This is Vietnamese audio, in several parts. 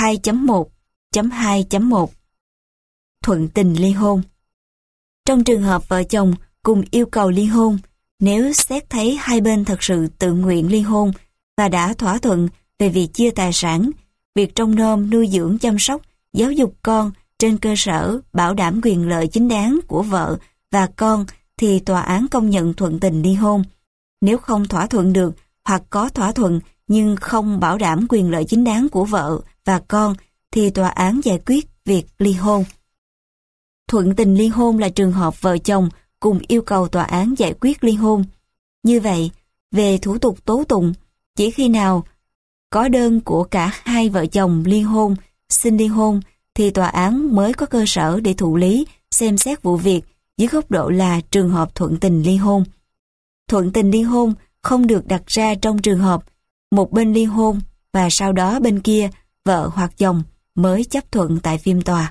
2.1.2.1 Thuận tình ly hôn. Trong trường hợp vợ chồng cùng yêu cầu ly hôn, nếu xét thấy hai bên thật sự tự nguyện ly hôn và đã thỏa thuận về việc chia tài sản, việc trông nom, nuôi dưỡng, chăm sóc, giáo dục con trên cơ sở bảo đảm quyền lợi chính đáng của vợ và con, thì tòa án công nhận thuận tình ly hôn. Nếu không thỏa thuận được hoặc có thỏa thuận nhưng không bảo đảm quyền lợi chính đáng của vợ và con, thì tòa án giải quyết việc ly hôn. Thuận tình ly hôn là trường hợp vợ chồng cùng yêu cầu tòa án giải quyết ly hôn. Như vậy, về thủ tục tố tụng, chỉ khi nào có đơn của cả hai vợ chồng ly hôn, xin ly hôn, thì tòa án mới có cơ sở để thụ lý, xem xét vụ việc dưới góc độ là trường hợp thuận tình ly hôn. Thuận tình ly hôn không được đặt ra trong trường hợp một bên ly hôn và sau đó bên kia, vợ hoặc chồng, mới chấp thuận tại phiên tòa.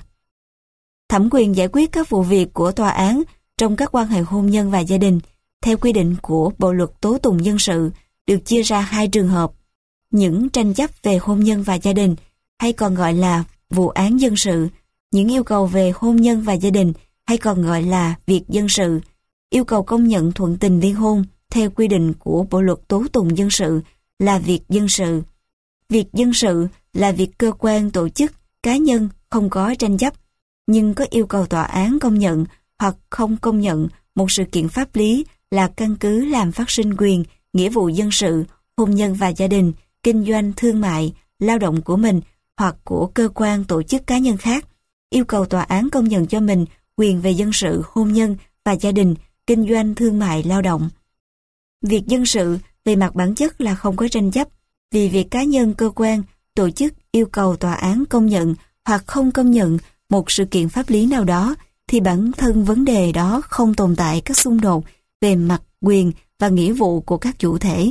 Thẩm quyền giải quyết các vụ việc của tòa án trong các quan hệ hôn nhân và gia đình, theo quy định của Bộ luật tố tụng dân sự, được chia ra hai trường hợp: những tranh chấp về hôn nhân và gia đình, hay còn gọi là vụ án dân sự; những yêu cầu về hôn nhân và gia đình, hay còn gọi là việc dân sự. Yêu cầu công nhận thuận tình ly hôn theo quy định của Bộ luật tố tụng dân sự là việc dân sự. Việc dân sự là việc cơ quan, tổ chức, cá nhân không có tranh chấp, nhưng có yêu cầu tòa án công nhận hoặc không công nhận một sự kiện pháp lý là căn cứ làm phát sinh quyền, nghĩa vụ dân sự, hôn nhân và gia đình, kinh doanh, thương mại, lao động của mình hoặc của cơ quan, tổ chức, cá nhân khác. Yêu cầu tòa án công nhận cho mình quyền về dân sự, hôn nhân và gia đình, kinh doanh, thương mại, lao động. Việc dân sự về mặt bản chất là không có tranh chấp, vì việc cá nhân, cơ quan, tổ chức yêu cầu tòa án công nhận hoặc không công nhận một sự kiện pháp lý nào đó, thì bản thân vấn đề đó không tồn tại các xung đột về mặt quyền và nghĩa vụ của các chủ thể.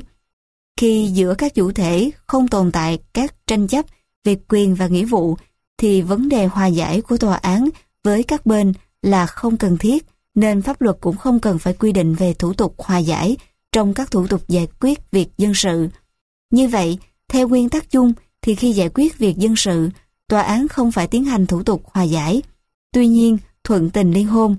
Khi giữa các chủ thể không tồn tại các tranh chấp về quyền và nghĩa vụ, thì vấn đề hòa giải của tòa án với các bên là không cần thiết, nên pháp luật cũng không cần phải quy định về thủ tục hòa giải trong các thủ tục giải quyết việc dân sự. Như vậy, theo nguyên tắc chung thì khi giải quyết việc dân sự, tòa án không phải tiến hành thủ tục hòa giải. Tuy nhiên, thuận tình ly hôn,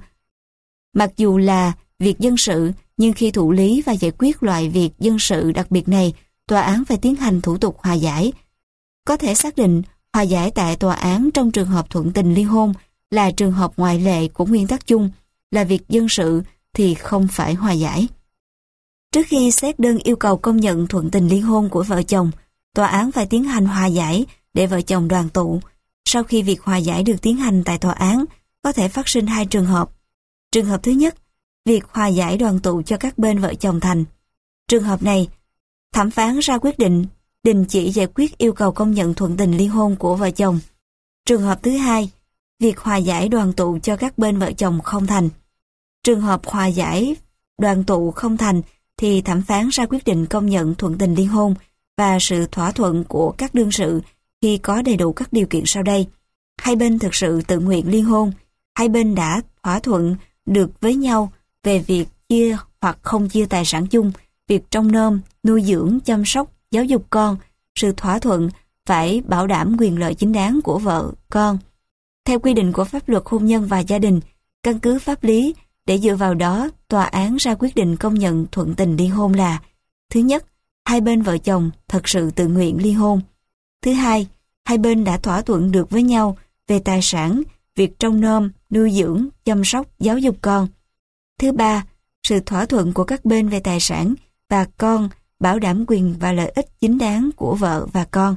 mặc dù là việc dân sự, nhưng khi thụ lý và giải quyết loại việc dân sự đặc biệt này, tòa án phải tiến hành thủ tục hòa giải. Có thể xác định hòa giải tại tòa án trong trường hợp thuận tình ly hôn là trường hợp ngoại lệ của nguyên tắc chung, là việc dân sự thì không phải hòa giải. Trước khi xét đơn yêu cầu công nhận thuận tình ly hôn của vợ chồng, tòa án phải tiến hành hòa giải để vợ chồng đoàn tụ. Sau khi việc hòa giải được tiến hành tại tòa án, có thể phát sinh hai trường hợp. Trường hợp thứ nhất, việc hòa giải đoàn tụ cho các bên vợ chồng thành. Trường hợp này, thẩm phán ra quyết định đình chỉ giải quyết yêu cầu công nhận thuận tình ly hôn của vợ chồng. Trường hợp thứ hai, việc hòa giải đoàn tụ cho các bên vợ chồng không thành. Trường hợp hòa giải đoàn tụ không thành thì thẩm phán ra quyết định công nhận thuận tình ly hôn và sự thỏa thuận của các đương sự khi có đầy đủ các điều kiện sau đây. Hai bên thực sự tự nguyện ly hôn, hai bên đã thỏa thuận được với nhau về việc chia hoặc không chia tài sản chung, việc trông nom, nuôi dưỡng, chăm sóc, giáo dục con. Sự thỏa thuận phải bảo đảm quyền lợi chính đáng của vợ, con. Theo quy định của pháp luật hôn nhân và gia đình, căn cứ pháp lý để dựa vào đó, tòa án ra quyết định công nhận thuận tình ly hôn là: thứ nhất, hai bên vợ chồng thật sự tự nguyện ly hôn; thứ hai, hai bên đã thỏa thuận được với nhau về tài sản, việc trông nom, nuôi dưỡng, chăm sóc, giáo dục con; thứ ba, sự thỏa thuận của các bên về tài sản và con bảo đảm quyền và lợi ích chính đáng của vợ và con.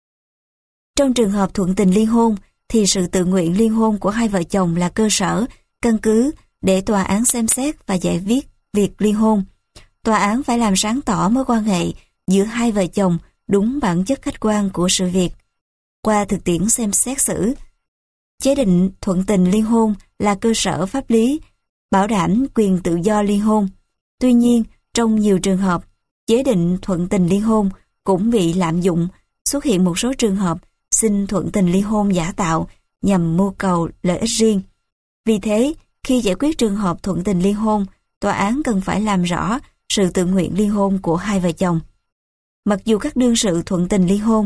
Trong trường hợp thuận tình ly hôn, thì sự tự nguyện ly hôn của hai vợ chồng là cơ sở, căn cứ để tòa án xem xét và giải quyết việc ly hôn. Tòa án phải làm sáng tỏ mối quan hệ giữa hai vợ chồng đúng bản chất khách quan của sự việc. Qua thực tiễn xem xét xử, chế định thuận tình ly hôn là cơ sở pháp lý, bảo đảm quyền tự do ly hôn. Tuy nhiên, trong nhiều trường hợp, chế định thuận tình ly hôn cũng bị lạm dụng, xuất hiện một số trường hợp xin thuận tình ly hôn giả tạo nhằm mưu cầu lợi ích riêng. Vì thế, khi giải quyết trường hợp thuận tình ly hôn, tòa án cần phải làm rõ sự tự nguyện ly hôn của hai vợ chồng. Mặc dù các đương sự thuận tình ly hôn,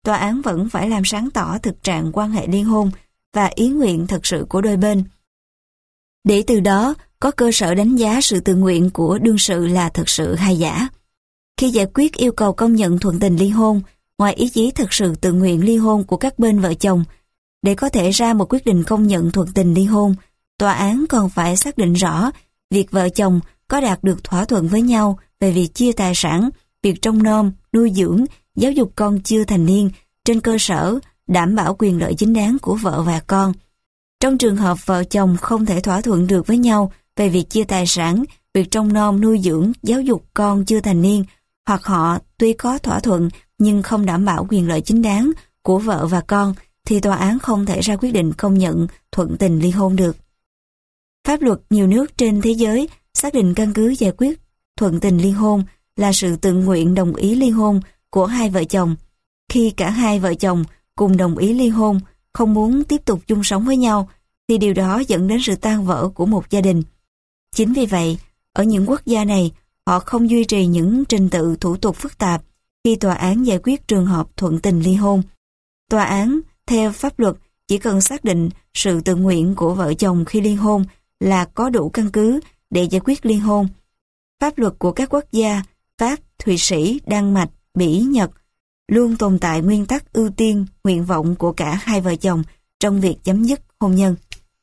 tòa án vẫn phải làm sáng tỏ thực trạng quan hệ ly hôn và ý nguyện thật sự của đôi bên, để từ đó có cơ sở đánh giá sự tự nguyện của đương sự là thật sự hay giả. Khi giải quyết yêu cầu công nhận thuận tình ly hôn, ngoài ý chí thực sự tự nguyện ly hôn của các bên vợ chồng, để có thể ra một quyết định công nhận thuận tình ly hôn, tòa án còn phải xác định rõ việc vợ chồng có đạt được thỏa thuận với nhau về việc chia tài sản, việc trông nom, nuôi dưỡng, giáo dục con chưa thành niên trên cơ sở đảm bảo quyền lợi chính đáng của vợ và con. Trong trường hợp vợ chồng không thể thỏa thuận được với nhau về việc chia tài sản, việc trông nom, nuôi dưỡng, giáo dục con chưa thành niên, hoặc họ tuy có thỏa thuận nhưng không đảm bảo quyền lợi chính đáng của vợ và con, thì tòa án không thể ra quyết định công nhận thuận tình ly hôn được. Pháp luật nhiều nước trên thế giới xác định căn cứ giải quyết thuận tình ly hôn là sự tự nguyện đồng ý ly hôn của hai vợ chồng. Khi cả hai vợ chồng cùng đồng ý ly hôn, không muốn tiếp tục chung sống với nhau, thì điều đó dẫn đến sự tan vỡ của một gia đình. Chính vì vậy, ở những quốc gia này, họ không duy trì những trình tự thủ tục phức tạp khi tòa án giải quyết trường hợp thuận tình ly hôn. Tòa án, theo pháp luật, chỉ cần xác định sự tự nguyện của vợ chồng khi ly hôn là có đủ căn cứ để giải quyết ly hôn. Pháp luật của các quốc gia Pháp, Thụy Sĩ, Đan Mạch, Bỉ, Nhật luôn tồn tại nguyên tắc ưu tiên nguyện vọng của cả hai vợ chồng trong việc chấm dứt hôn nhân.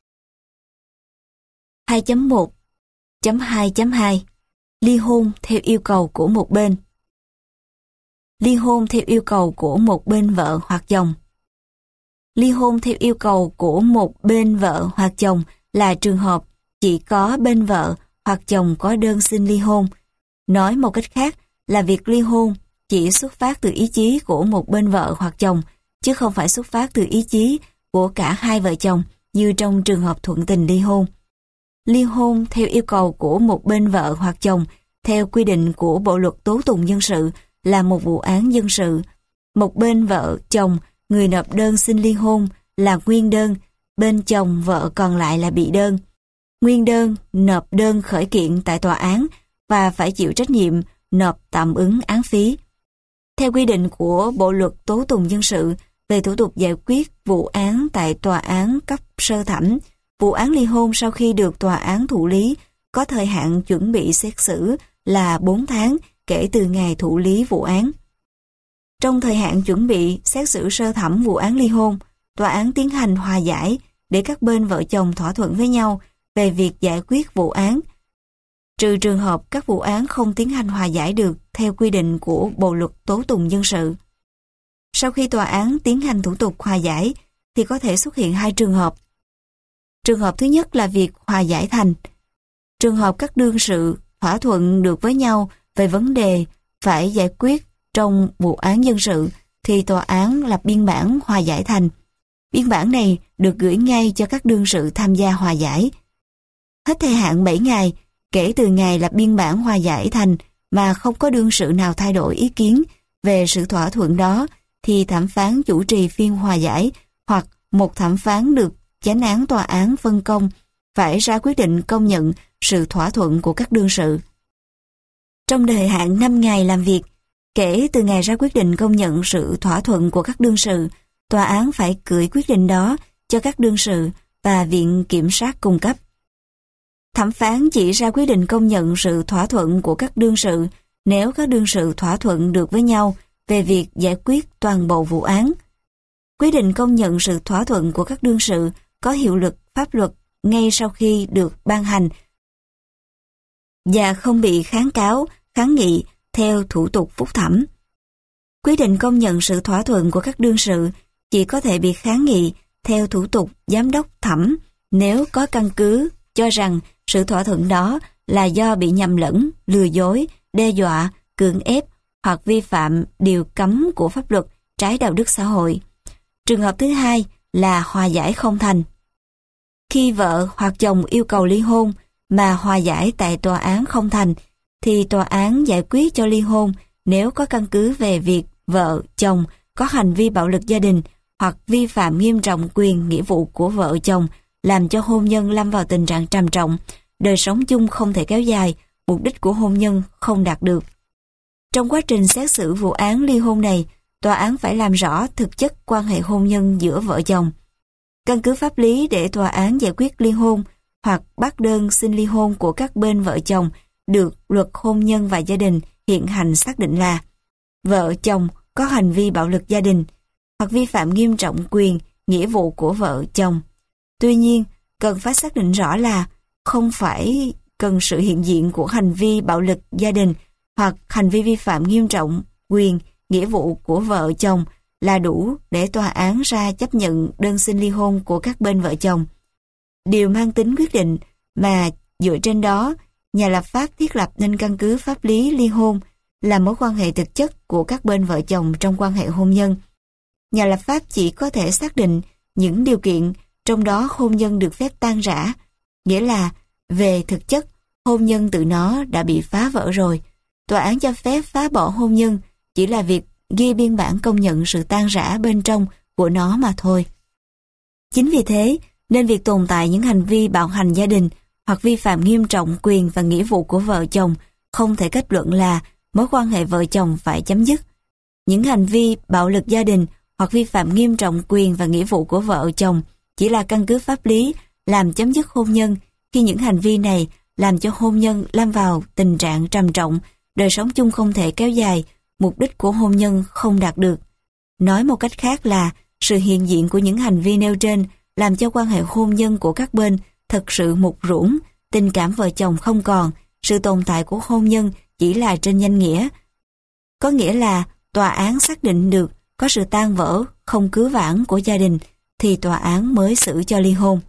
2.1.2.2 Ly hôn theo yêu cầu của một bên. Ly hôn theo yêu cầu của một bên vợ hoặc chồng. Ly hôn theo yêu cầu của một bên vợ hoặc chồng là trường hợp chỉ có bên vợ hoặc chồng có đơn xin ly hôn. Nói một cách khác là việc ly hôn chỉ xuất phát từ ý chí của một bên vợ hoặc chồng, chứ không phải xuất phát từ ý chí của cả hai vợ chồng như trong trường hợp thuận tình ly hôn. Ly hôn theo yêu cầu của một bên vợ hoặc chồng theo quy định của Bộ luật tố tụng dân sự là một vụ án dân sự. Một bên vợ chồng, người nộp đơn xin ly hôn là nguyên đơn, bên chồng vợ còn lại là bị đơn. Nguyên đơn nộp đơn khởi kiện tại tòa án và phải chịu trách nhiệm nộp tạm ứng án phí. Theo quy định của Bộ luật tố tụng dân sự về thủ tục giải quyết vụ án tại tòa án cấp sơ thẩm, vụ án ly hôn sau khi được tòa án thụ lý có thời hạn chuẩn bị xét xử là 4 tháng kể từ ngày thụ lý vụ án. Trong thời hạn chuẩn bị xét xử sơ thẩm vụ án ly hôn, tòa án tiến hành hòa giải để các bên vợ chồng thỏa thuận với nhau về việc giải quyết vụ án, trừ trường hợp các vụ án không tiến hành hòa giải được theo quy định của Bộ luật tố tụng dân sự. Sau khi tòa án tiến hành thủ tục hòa giải thì có thể xuất hiện hai trường hợp. Trường hợp thứ nhất là việc hòa giải thành. Trường hợp các đương sự thỏa thuận được với nhau về vấn đề phải giải quyết trong vụ án dân sự thì tòa án lập biên bản hòa giải thành. Biên bản này được gửi ngay cho các đương sự tham gia hòa giải. Hết thời hạn 7 ngày kể từ ngày lập biên bản hòa giải thành mà không có đương sự nào thay đổi ý kiến về sự thỏa thuận đó thì thẩm phán chủ trì phiên hòa giải hoặc một thẩm phán được chánh án tòa án phân công phải ra quyết định công nhận sự thỏa thuận của các đương sự. Trong thời hạn 5 ngày làm việc kể từ ngày ra quyết định công nhận sự thỏa thuận của các đương sự, tòa án phải gửi quyết định đó cho các đương sự và Viện Kiểm sát cung cấp. Thẩm phán chỉ ra quyết định công nhận sự thỏa thuận của các đương sự nếu các đương sự thỏa thuận được với nhau về việc giải quyết toàn bộ vụ án. Quyết định công nhận sự thỏa thuận của các đương sự có hiệu lực pháp luật ngay sau khi được ban hành và không bị kháng cáo, kháng nghị theo thủ tục phúc thẩm. Quyết định công nhận sự thỏa thuận của các đương sự chỉ có thể bị kháng nghị theo thủ tục giám đốc thẩm nếu có căn cứ cho rằng sự thỏa thuận đó là do bị nhầm lẫn, lừa dối, đe dọa, cưỡng ép hoặc vi phạm điều cấm của pháp luật trái đạo đức xã hội. Trường hợp thứ hai là hòa giải không thành. Khi vợ hoặc chồng yêu cầu ly hôn mà hòa giải tại tòa án không thành, thì tòa án giải quyết cho ly hôn nếu có căn cứ về việc vợ, chồng có hành vi bạo lực gia đình hoặc vi phạm nghiêm trọng quyền nghĩa vụ của vợ chồng, làm cho hôn nhân lâm vào tình trạng trầm trọng, đời sống chung không thể kéo dài, mục đích của hôn nhân không đạt được. Trong quá trình xét xử vụ án ly hôn này, tòa án phải làm rõ thực chất quan hệ hôn nhân giữa vợ chồng. Căn cứ pháp lý để tòa án giải quyết ly hôn hoặc bác đơn xin ly hôn của các bên vợ chồng được luật hôn nhân và gia đình hiện hành xác định là vợ chồng có hành vi bạo lực gia đình hoặc vi phạm nghiêm trọng quyền, nghĩa vụ của vợ chồng. Tuy nhiên, cần phải xác định rõ là không phải cần sự hiện diện của hành vi bạo lực gia đình hoặc hành vi vi phạm nghiêm trọng quyền, nghĩa vụ của vợ chồng là đủ để tòa án ra chấp nhận đơn xin ly hôn của các bên vợ chồng. Điều mang tính quyết định mà dựa trên đó, nhà lập pháp thiết lập nên căn cứ pháp lý ly hôn là mối quan hệ thực chất của các bên vợ chồng trong quan hệ hôn nhân. Nhà lập pháp chỉ có thể xác định những điều kiện trong đó hôn nhân được phép tan rã, nghĩa là về thực chất, hôn nhân tự nó đã bị phá vỡ rồi. Tòa án cho phép phá bỏ hôn nhân chỉ là việc ghi biên bản công nhận sự tan rã bên trong của nó mà thôi. Chính vì thế, nên việc tồn tại những hành vi bạo hành gia đình hoặc vi phạm nghiêm trọng quyền và nghĩa vụ của vợ chồng không thể kết luận là mối quan hệ vợ chồng phải chấm dứt. Những hành vi bạo lực gia đình hoặc vi phạm nghiêm trọng quyền và nghĩa vụ của vợ chồng chỉ là căn cứ pháp lý làm chấm dứt hôn nhân khi những hành vi này làm cho hôn nhân lâm vào tình trạng trầm trọng, đời sống chung không thể kéo dài, mục đích của hôn nhân không đạt được. Nói một cách khác là sự hiện diện của những hành vi nêu trên làm cho quan hệ hôn nhân của các bên thật sự mục ruỗng, tình cảm vợ chồng không còn, sự tồn tại của hôn nhân chỉ là trên danh nghĩa. Có nghĩa là tòa án xác định được có sự tan vỡ, không cứu vãn của gia đình thì tòa án mới xử cho ly hôn.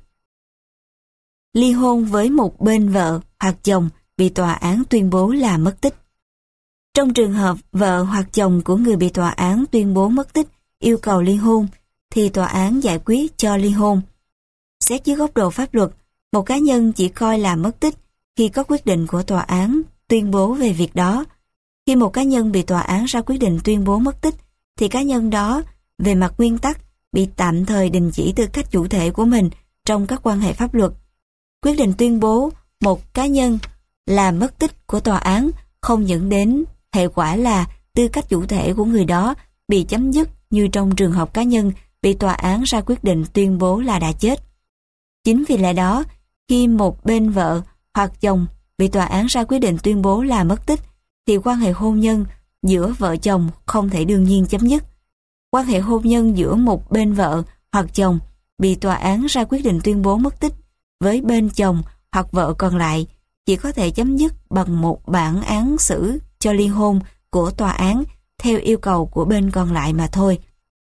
Ly hôn với một bên vợ hoặc chồng bị tòa án tuyên bố là mất tích. Trong trường hợp vợ hoặc chồng của người bị tòa án tuyên bố mất tích yêu cầu ly hôn thì tòa án giải quyết cho ly hôn. Xét dưới góc độ pháp luật, một cá nhân chỉ coi là mất tích khi có quyết định của tòa án tuyên bố về việc đó. Khi một cá nhân bị tòa án ra quyết định tuyên bố mất tích thì cá nhân đó về mặt nguyên tắc bị tạm thời đình chỉ tư cách chủ thể của mình trong các quan hệ pháp luật. Quyết định tuyên bố một cá nhân là mất tích của tòa án không dẫn đến hệ quả là tư cách chủ thể của người đó bị chấm dứt như trong trường hợp cá nhân bị tòa án ra quyết định tuyên bố là đã chết. Chính vì lẽ đó, khi một bên vợ hoặc chồng bị tòa án ra quyết định tuyên bố là mất tích thì quan hệ hôn nhân giữa vợ chồng không thể đương nhiên chấm dứt. Quan hệ hôn nhân giữa một bên vợ hoặc chồng bị tòa án ra quyết định tuyên bố mất tích với bên chồng hoặc vợ còn lại chỉ có thể chấm dứt bằng một bản án xử cho ly hôn của tòa án theo yêu cầu của bên còn lại mà thôi.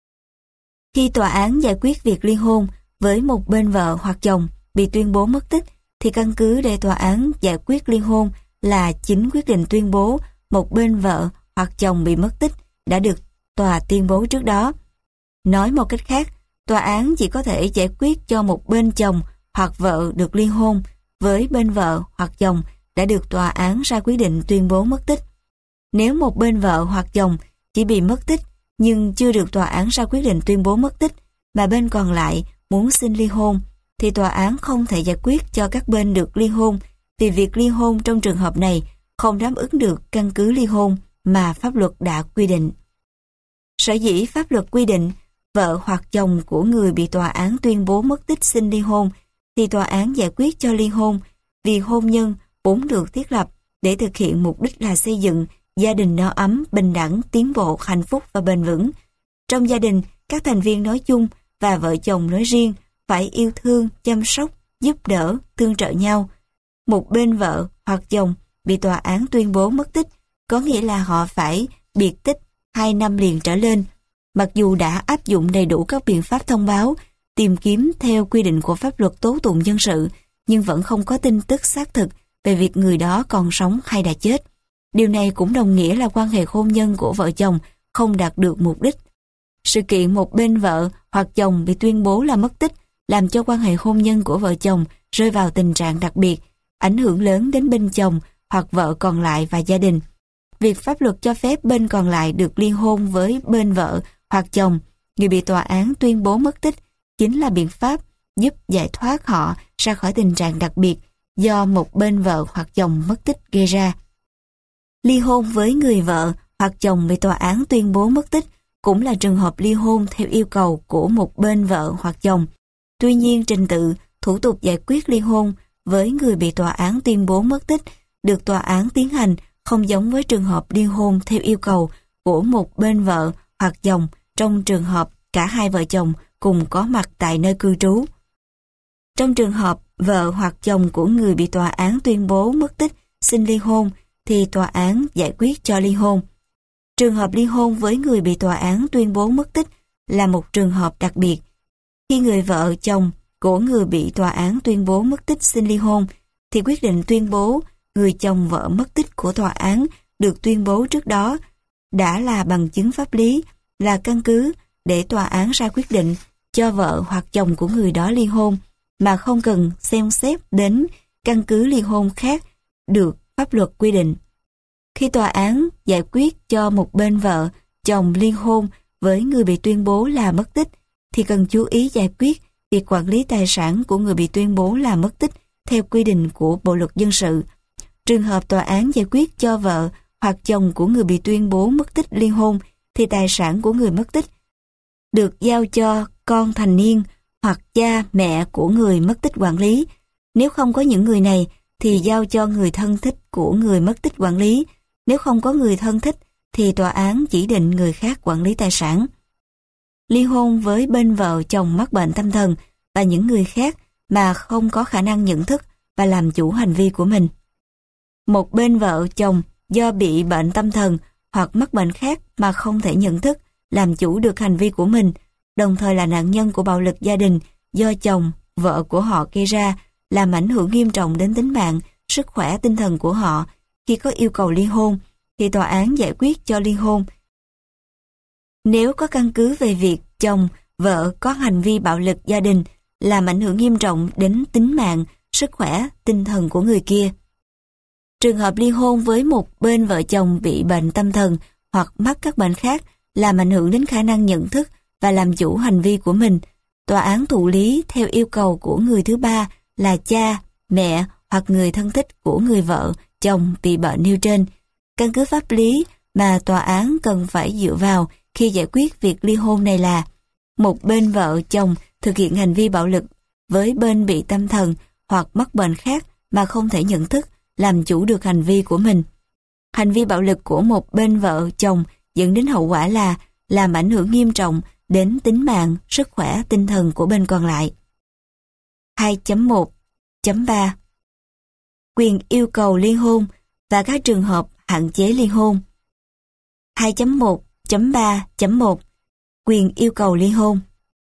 Khi tòa án giải quyết việc ly hôn với một bên vợ hoặc chồng bị tuyên bố mất tích thì căn cứ để tòa án giải quyết ly hôn là chính quyết định tuyên bố một bên vợ hoặc chồng bị mất tích đã được tòa tuyên bố trước đó. Nói một cách khác, tòa án chỉ có thể giải quyết cho một bên chồng hoặc vợ được ly hôn với bên vợ hoặc chồng đã được tòa án ra quyết định tuyên bố mất tích. Nếu một bên vợ hoặc chồng chỉ bị mất tích nhưng chưa được tòa án ra quyết định tuyên bố mất tích mà bên còn lại muốn xin ly hôn thì tòa án không thể giải quyết cho các bên được ly hôn vì việc ly hôn trong trường hợp này không đáp ứng được căn cứ ly hôn mà pháp luật đã quy định. Sở dĩ pháp luật quy định vợ hoặc chồng của người bị tòa án tuyên bố mất tích xin ly hôn thì tòa án giải quyết cho ly hôn vì hôn nhân vốn được thiết lập để thực hiện mục đích là xây dựng gia đình no ấm, bình đẳng, tiến bộ, hạnh phúc và bền vững. Trong gia đình, các thành viên nói chung và vợ chồng nói riêng phải yêu thương, chăm sóc, giúp đỡ, tương trợ nhau. Một bên vợ hoặc chồng bị tòa án tuyên bố mất tích có nghĩa là họ phải biệt tích 2 năm liền trở lên, mặc dù đã áp dụng đầy đủ các biện pháp thông báo, tìm kiếm theo quy định của pháp luật tố tụng dân sự, nhưng vẫn không có tin tức xác thực về việc người đó còn sống hay đã chết. Điều này cũng đồng nghĩa là quan hệ hôn nhân của vợ chồng không đạt được mục đích. Sự kiện một bên vợ hoặc chồng bị tuyên bố là mất tích làm cho quan hệ hôn nhân của vợ chồng rơi vào tình trạng đặc biệt, ảnh hưởng lớn đến bên chồng hoặc vợ còn lại và gia đình. Việc pháp luật cho phép bên còn lại được ly hôn với bên vợ hoặc chồng, người bị tòa án tuyên bố mất tích, chính là biện pháp giúp giải thoát họ ra khỏi tình trạng đặc biệt do một bên vợ hoặc chồng mất tích gây ra. Ly hôn với người vợ hoặc chồng bị tòa án tuyên bố mất tích cũng là trường hợp ly hôn theo yêu cầu của một bên vợ hoặc chồng. Tuy nhiên, trình tự, thủ tục giải quyết ly hôn với người bị tòa án tuyên bố mất tích được tòa án tiến hành không giống với trường hợp ly hôn theo yêu cầu của một bên vợ hoặc chồng trong trường hợp cả hai vợ chồng cùng có mặt tại nơi cư trú. Trong trường hợp vợ hoặc chồng của người bị tòa án tuyên bố mất tích xin ly hôn thì tòa án giải quyết cho ly hôn. Trường hợp ly hôn với người bị tòa án tuyên bố mất tích là một trường hợp đặc biệt. Khi người vợ chồng của người bị tòa án tuyên bố mất tích xin ly hôn thì quyết định tuyên bố người chồng vợ mất tích của tòa án được tuyên bố trước đó đã là bằng chứng pháp lý, là căn cứ để tòa án ra quyết định cho vợ hoặc chồng của người đó ly hôn mà không cần xem xét đến căn cứ ly hôn khác được pháp luật quy định. Khi tòa án giải quyết cho một bên vợ, chồng ly hôn với người bị tuyên bố là mất tích thì cần chú ý giải quyết việc quản lý tài sản của người bị tuyên bố là mất tích theo quy định của Bộ luật dân sự. Trường hợp tòa án giải quyết cho vợ hoặc chồng của người bị tuyên bố mất tích ly hôn thì tài sản của người mất tích được giao cho con thành niên hoặc cha mẹ của người mất tích quản lý. Nếu không có những người này thì giao cho người thân thích của người mất tích quản lý. Nếu không có người thân thích thì tòa án chỉ định người khác quản lý tài sản. Ly hôn với bên vợ chồng mắc bệnh tâm thần và những người khác mà không có khả năng nhận thức và làm chủ hành vi của mình. Một bên vợ chồng do bị bệnh tâm thần hoặc mắc bệnh khác mà không thể nhận thức, làm chủ được hành vi của mình, đồng thời là nạn nhân của bạo lực gia đình do chồng, vợ của họ gây ra, làm ảnh hưởng nghiêm trọng đến tính mạng, sức khỏe tinh thần của họ. Khi có yêu cầu ly hôn, thì tòa án giải quyết cho ly hôn. Nếu có căn cứ về việc chồng, vợ có hành vi bạo lực gia đình, làm ảnh hưởng nghiêm trọng đến tính mạng, sức khỏe, tinh thần của người kia. Trường hợp ly hôn với một bên vợ chồng bị bệnh tâm thần hoặc mắc các bệnh khác, làm ảnh hưởng đến khả năng nhận thức và làm chủ hành vi của mình, tòa án thụ lý theo yêu cầu của người thứ ba là cha, mẹ hoặc người thân thích của người vợ, chồng bị bệnh nêu trên. Căn cứ pháp lý mà tòa án cần phải dựa vào khi giải quyết việc ly hôn này là một bên vợ chồng thực hiện hành vi bạo lực với bên bị tâm thần hoặc mắc bệnh khác mà không thể nhận thức, làm chủ được hành vi của mình. Hành vi bạo lực của một bên vợ chồng dẫn đến hậu quả là làm ảnh hưởng nghiêm trọng đến tính mạng, sức khỏe, tinh thần của bên còn lại. 2.1.3 Quyền yêu cầu ly hôn và các trường hợp hạn chế ly hôn. 2.1.3.1 Quyền yêu cầu ly hôn.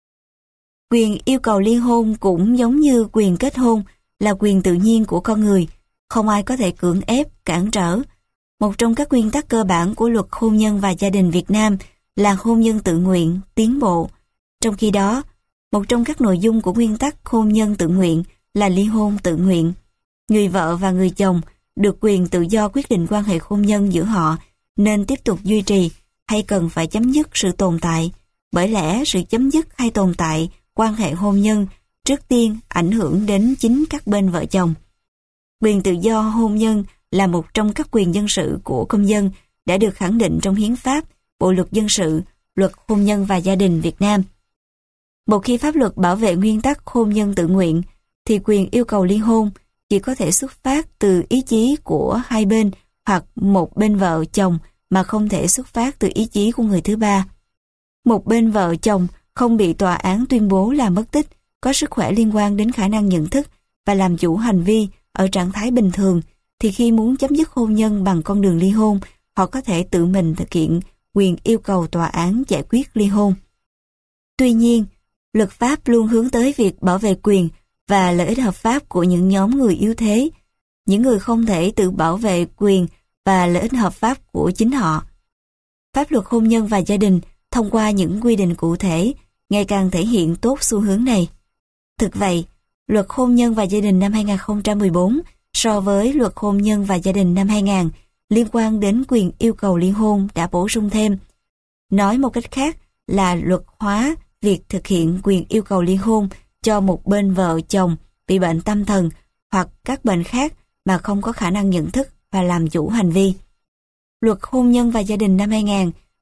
Quyền yêu cầu ly hôn cũng giống như quyền kết hôn là quyền tự nhiên của con người, không ai có thể cưỡng ép, cản trở. Một trong các nguyên tắc cơ bản của luật hôn nhân và gia đình Việt Nam là hôn nhân tự nguyện, tiến bộ. Trong khi đó, một trong các nội dung của nguyên tắc hôn nhân tự nguyện là ly hôn tự nguyện. Người vợ và người chồng được quyền tự do quyết định quan hệ hôn nhân giữa họ nên tiếp tục duy trì hay cần phải chấm dứt sự tồn tại. Bởi lẽ sự chấm dứt hay tồn tại quan hệ hôn nhân trước tiên ảnh hưởng đến chính các bên vợ chồng. Quyền tự do hôn nhân là một trong các quyền dân sự của công dân đã được khẳng định trong Hiến pháp, Bộ luật dân sự, Luật hôn nhân và gia đình Việt Nam. Một khi pháp luật bảo vệ nguyên tắc hôn nhân tự nguyện, thì quyền yêu cầu ly hôn chỉ có thể xuất phát từ ý chí của hai bên hoặc một bên vợ chồng mà không thể xuất phát từ ý chí của người thứ ba. Một bên vợ chồng không bị tòa án tuyên bố là mất tích, có sức khỏe liên quan đến khả năng nhận thức và làm chủ hành vi ở trạng thái bình thường, thì khi muốn chấm dứt hôn nhân bằng con đường ly hôn, họ có thể tự mình thực hiện quyền yêu cầu tòa án giải quyết ly hôn. Tuy nhiên, luật pháp luôn hướng tới việc bảo vệ quyền và lợi ích hợp pháp của những nhóm người yếu thế, những người không thể tự bảo vệ quyền và lợi ích hợp pháp của chính họ. Pháp luật hôn nhân và gia đình thông qua những quy định cụ thể ngày càng thể hiện tốt xu hướng này. Thực vậy, luật hôn nhân và gia đình năm 2014 so với luật hôn nhân và gia đình năm 2000 liên quan đến quyền yêu cầu ly hôn đã bổ sung thêm. Nói một cách khác là luật hóa việc thực hiện quyền yêu cầu ly hôn cho một bên vợ chồng bị bệnh tâm thần hoặc các bệnh khác mà không có khả năng nhận thức và làm chủ hành vi. Luật hôn nhân và gia đình năm 2000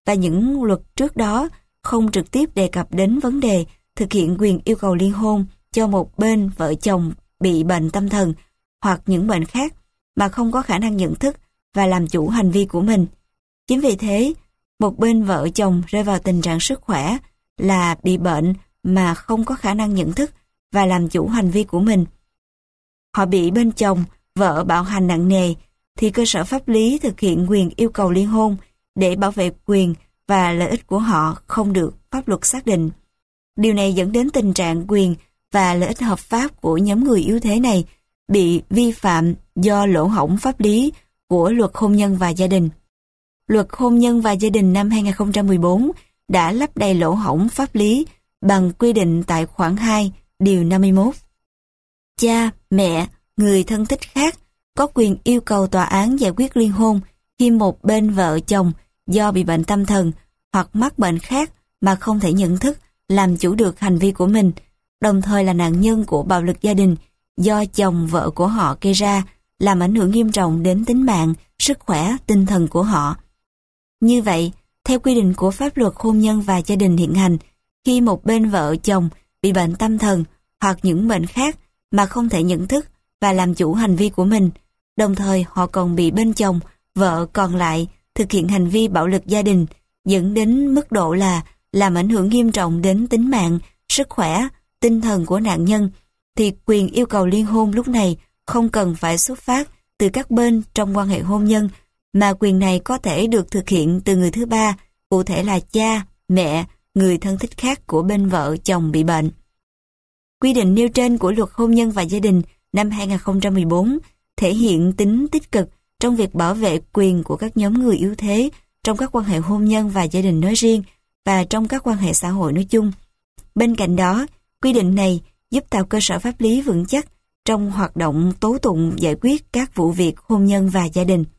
và những luật trước đó không trực tiếp đề cập đến vấn đề thực hiện quyền yêu cầu ly hôn cho một bên vợ chồng bị bệnh tâm thần hoặc những bệnh khác mà không có khả năng nhận thức và làm chủ hành vi của mình. Chính vì thế, một bên vợ chồng rơi vào tình trạng sức khỏe là bị bệnh mà không có khả năng nhận thức và làm chủ hành vi của mình. Họ bị bên chồng, vợ bạo hành nặng nề, thì cơ sở pháp lý thực hiện quyền yêu cầu ly hôn để bảo vệ quyền và lợi ích của họ không được pháp luật xác định. Điều này dẫn đến tình trạng quyền và lợi ích hợp pháp của nhóm người yếu thế này bị vi phạm do lỗ hổng pháp lý của Luật Hôn nhân và Gia đình. Luật Hôn nhân và Gia đình năm 2014 đã lấp đầy lỗ hổng pháp lý bằng quy định tại khoản 2, điều 51. Cha, mẹ, người thân thích khác có quyền yêu cầu tòa án giải quyết ly hôn khi một bên vợ chồng do bị bệnh tâm thần hoặc mắc bệnh khác mà không thể nhận thức, làm chủ được hành vi của mình, đồng thời là nạn nhân của bạo lực gia đình do chồng vợ của họ gây ra, làm ảnh hưởng nghiêm trọng đến tính mạng, sức khỏe, tinh thần của họ. Như vậy, theo quy định của pháp luật hôn nhân và gia đình hiện hành, khi một bên vợ chồng bị bệnh tâm thần hoặc những bệnh khác mà không thể nhận thức và làm chủ hành vi của mình, đồng thời họ còn bị bên chồng, vợ còn lại thực hiện hành vi bạo lực gia đình, dẫn đến mức độ là làm ảnh hưởng nghiêm trọng đến tính mạng, sức khỏe, tinh thần của nạn nhân, thì quyền yêu cầu ly hôn lúc này không cần phải xuất phát từ các bên trong quan hệ hôn nhân, mà quyền này có thể được thực hiện từ người thứ ba, cụ thể là cha, mẹ, người thân thích khác của bên vợ chồng bị bệnh. Quy định nêu trên của Luật Hôn nhân và Gia đình năm 2014 thể hiện tính tích cực trong việc bảo vệ quyền của các nhóm người yếu thế trong các quan hệ hôn nhân và gia đình nói riêng và trong các quan hệ xã hội nói chung. Bên cạnh đó, quy định này giúp tạo cơ sở pháp lý vững chắc trong hoạt động tố tụng giải quyết các vụ việc hôn nhân và gia đình.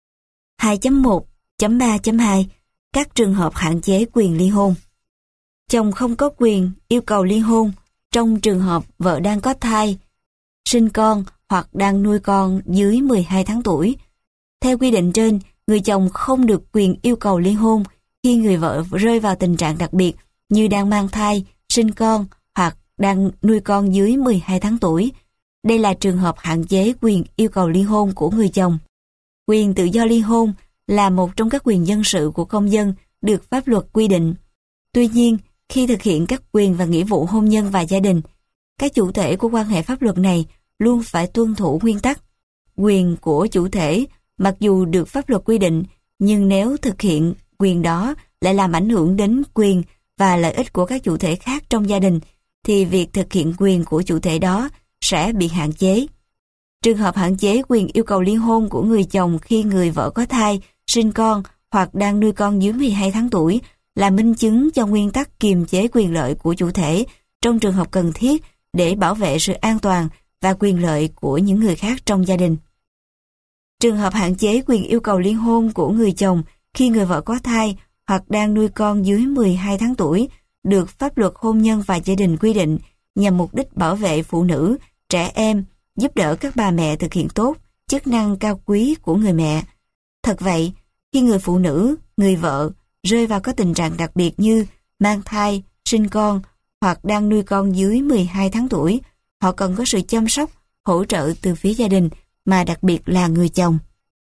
2.1.3.2 Các trường hợp hạn chế quyền ly hôn. Chồng không có quyền yêu cầu ly hôn trong trường hợp vợ đang có thai, sinh con hoặc đang nuôi con dưới 12 tháng tuổi. Theo quy định trên, người chồng không được quyền yêu cầu ly hôn khi người vợ rơi vào tình trạng đặc biệt như đang mang thai, sinh con hoặc đang nuôi con dưới 12 tháng tuổi. Đây là trường hợp hạn chế quyền yêu cầu ly hôn của người chồng. Quyền tự do ly hôn là một trong các quyền dân sự của công dân được pháp luật quy định. Tuy nhiên, khi thực hiện các quyền và nghĩa vụ hôn nhân và gia đình, các chủ thể của quan hệ pháp luật này luôn phải tuân thủ nguyên tắc. Quyền của chủ thể, mặc dù được pháp luật quy định, nhưng nếu thực hiện quyền đó lại làm ảnh hưởng đến quyền và lợi ích của các chủ thể khác trong gia đình, thì việc thực hiện quyền của chủ thể đó sẽ bị hạn chế. Trường hợp hạn chế quyền yêu cầu ly hôn của người chồng khi người vợ có thai, sinh con hoặc đang nuôi con dưới 12 tháng tuổi là minh chứng cho nguyên tắc kiềm chế quyền lợi của chủ thể trong trường hợp cần thiết để bảo vệ sự an toàn và quyền lợi của những người khác trong gia đình. Trường hợp hạn chế quyền yêu cầu ly hôn của người chồng khi người vợ có thai hoặc đang nuôi con dưới 12 tháng tuổi được pháp luật hôn nhân và gia đình quy định nhằm mục đích bảo vệ phụ nữ, trẻ em, giúp đỡ các bà mẹ thực hiện tốt chức năng cao quý của người mẹ. Thật vậy, khi người phụ nữ, người vợ rơi vào các tình trạng đặc biệt như mang thai, sinh con hoặc đang nuôi con dưới 12 tháng tuổi, họ cần có sự chăm sóc, hỗ trợ từ phía gia đình, mà đặc biệt là người chồng.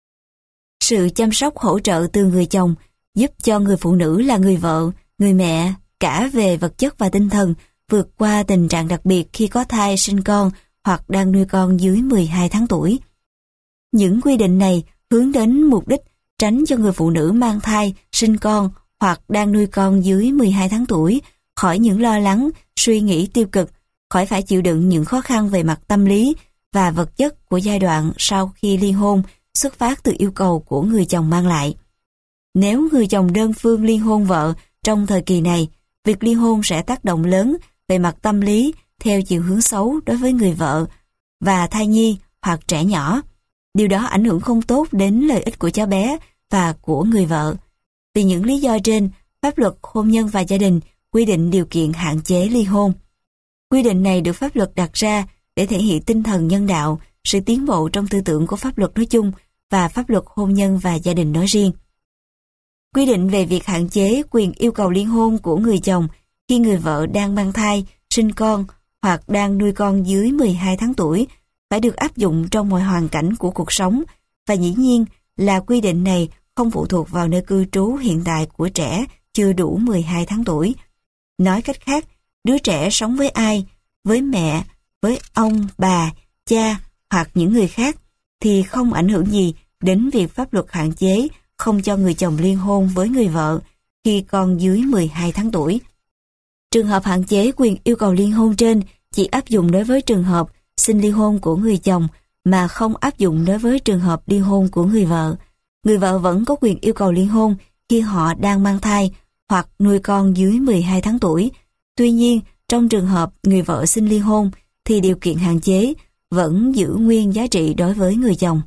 Sự chăm sóc hỗ trợ từ người chồng giúp cho người phụ nữ là người vợ, người mẹ, cả về vật chất và tinh thần, vượt qua tình trạng đặc biệt khi có thai, sinh con hoặc đang nuôi con dưới 12 tháng tuổi. Những quy định này hướng đến mục đích tránh cho người phụ nữ mang thai, sinh con hoặc đang nuôi con dưới 12 tháng tuổi khỏi những lo lắng, suy nghĩ tiêu cực, khỏi phải chịu đựng những khó khăn về mặt tâm lý và vật chất của giai đoạn sau khi ly hôn xuất phát từ yêu cầu của người chồng mang lại. Nếu người chồng đơn phương ly hôn vợ trong thời kỳ này, việc ly hôn sẽ tác động lớn về mặt tâm lý theo chiều hướng xấu đối với người vợ và thai nhi hoặc trẻ nhỏ. Điều đó ảnh hưởng không tốt đến lợi ích của cháu bé và của người vợ. Vì những lý do trên, pháp luật hôn nhân và gia đình quy định điều kiện hạn chế ly hôn. Quy định này được pháp luật đặt ra để thể hiện tinh thần nhân đạo, sự tiến bộ trong tư tưởng của pháp luật nói chung và pháp luật hôn nhân và gia đình nói riêng. Quy định về việc hạn chế quyền yêu cầu ly hôn của người chồng khi người vợ đang mang thai, sinh con hoặc đang nuôi con dưới 12 tháng tuổi phải được áp dụng trong mọi hoàn cảnh của cuộc sống, và dĩ nhiên là quy định này không phụ thuộc vào nơi cư trú hiện tại của trẻ chưa đủ 12 tháng tuổi. Nói cách khác, đứa trẻ sống với ai, với mẹ, với ông, bà, cha hoặc những người khác thì không ảnh hưởng gì đến việc pháp luật hạn chế không cho người chồng liên hôn với người vợ khi con dưới 12 tháng tuổi. Trường hợp hạn chế quyền yêu cầu liên hôn trên chỉ áp dụng đối với trường hợp xin ly hôn của người chồng mà không áp dụng đối với trường hợp ly hôn của người vợ. Người vợ vẫn có quyền yêu cầu liên hôn khi họ đang mang thai hoặc nuôi con dưới 12 tháng tuổi. Tuy nhiên, trong trường hợp người vợ xin ly hôn thì điều kiện hạn chế vẫn giữ nguyên giá trị đối với người chồng.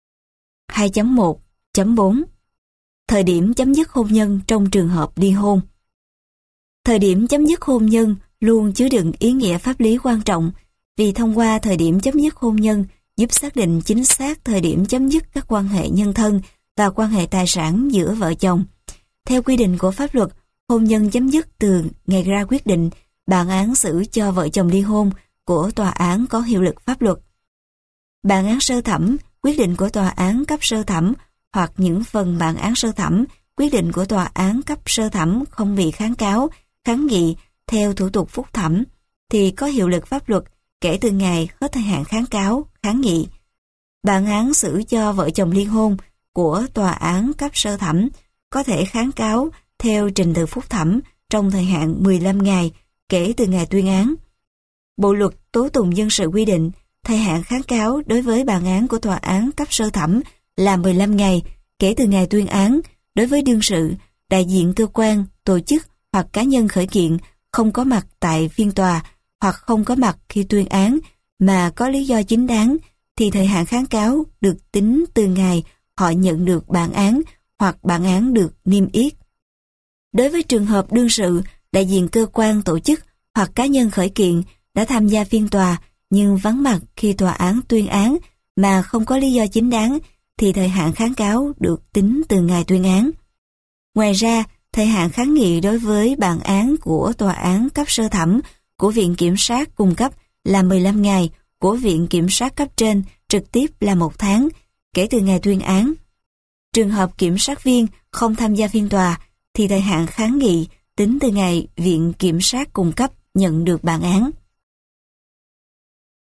2.1.4 Thời điểm chấm dứt hôn nhân trong trường hợp ly hôn. Thời điểm chấm dứt hôn nhân luôn chứa đựng ý nghĩa pháp lý quan trọng, vì thông qua thời điểm chấm dứt hôn nhân giúp xác định chính xác thời điểm chấm dứt các quan hệ nhân thân và quan hệ tài sản giữa vợ chồng. Theo quy định của pháp luật, hôn nhân chấm dứt từ ngày ra quyết định bản án xử cho vợ chồng ly hôn của tòa án có hiệu lực pháp luật. Bản án sơ thẩm, quyết định của tòa án cấp sơ thẩm hoặc những phần bản án sơ thẩm, quyết định của tòa án cấp sơ thẩm không bị kháng cáo, kháng nghị theo thủ tục phúc thẩm thì có hiệu lực pháp luật kể từ ngày hết thời hạn kháng cáo, kháng nghị. Bản án xử cho vợ chồng ly hôn của tòa án cấp sơ thẩm có thể kháng cáo theo trình tự phúc thẩm trong thời hạn 15 ngày kể từ ngày tuyên án. Bộ luật tố tụng dân sự quy định thời hạn kháng cáo đối với bản án của tòa án cấp sơ thẩm là 15 ngày kể từ ngày tuyên án đối với đương sự, đại diện cơ quan, tổ chức hoặc cá nhân khởi kiện không có mặt tại phiên tòa hoặc không có mặt khi tuyên án mà có lý do chính đáng thì thời hạn kháng cáo được tính từ ngày họ nhận được bản án hoặc bản án được niêm yết. Đối với trường hợp đương sự, đại diện cơ quan, tổ chức hoặc cá nhân khởi kiện đã tham gia phiên tòa nhưng vắng mặt khi tòa án tuyên án mà không có lý do chính đáng thì thời hạn kháng cáo được tính từ ngày tuyên án. Ngoài ra, thời hạn kháng nghị đối với bản án của tòa án cấp sơ thẩm của Viện Kiểm sát cung cấp là 15 ngày, của Viện Kiểm sát cấp trên trực tiếp là 1 tháng kể từ ngày tuyên án. Trường hợp kiểm sát viên không tham gia phiên tòa thì thời hạn kháng nghị tính từ ngày Viện Kiểm sát cung cấp nhận được bản án.